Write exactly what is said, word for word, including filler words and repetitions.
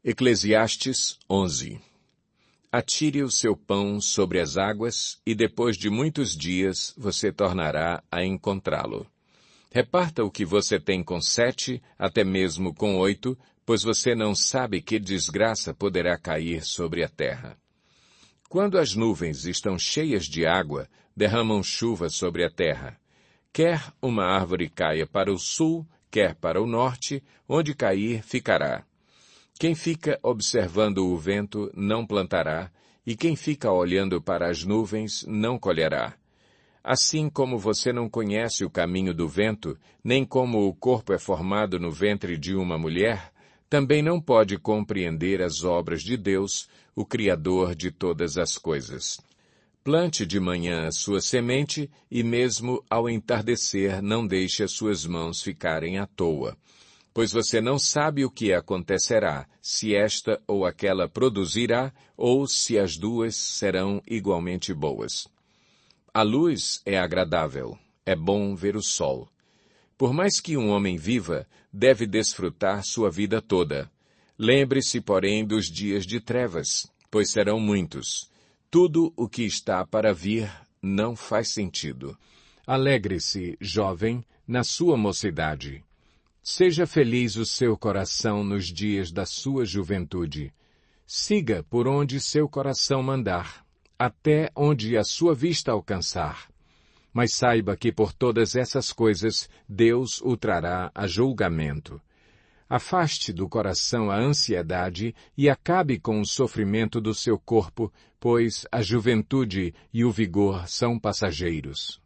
Eclesiastes onze. Atire o seu pão sobre as águas, e depois de muitos dias você tornará a encontrá-lo. Reparta o que você tem com sete, até mesmo com oito, pois você não sabe que desgraça poderá cair sobre a terra. Quando as nuvens estão cheias de água, derramam chuva sobre a terra. Quer uma árvore caia para o sul, quer para o norte, onde cair ficará. Quem fica observando o vento não plantará, e quem fica olhando para as nuvens não colherá. Assim como você não conhece o caminho do vento, nem como o corpo é formado no ventre de uma mulher, também não pode compreender as obras de Deus, o Criador de todas as coisas. Plante de manhã a sua semente, e mesmo ao entardecer não deixe as suas mãos ficarem à toa. Pois você não sabe o que acontecerá, se esta ou aquela produzirá, ou se as duas serão igualmente boas. A luz é agradável, é bom ver o sol. Por mais que um homem viva, deve desfrutar sua vida toda. Lembre-se, porém, dos dias de trevas, pois serão muitos. Tudo o que está para vir não faz sentido. Alegre-se, jovem, na sua mocidade. Seja feliz o seu coração nos dias da sua juventude. Siga por onde seu coração mandar, até onde a sua vista alcançar. Mas saiba que por todas essas coisas Deus o trará a julgamento. Afaste do coração a ansiedade e acabe com o sofrimento do seu corpo, pois a juventude e o vigor são passageiros.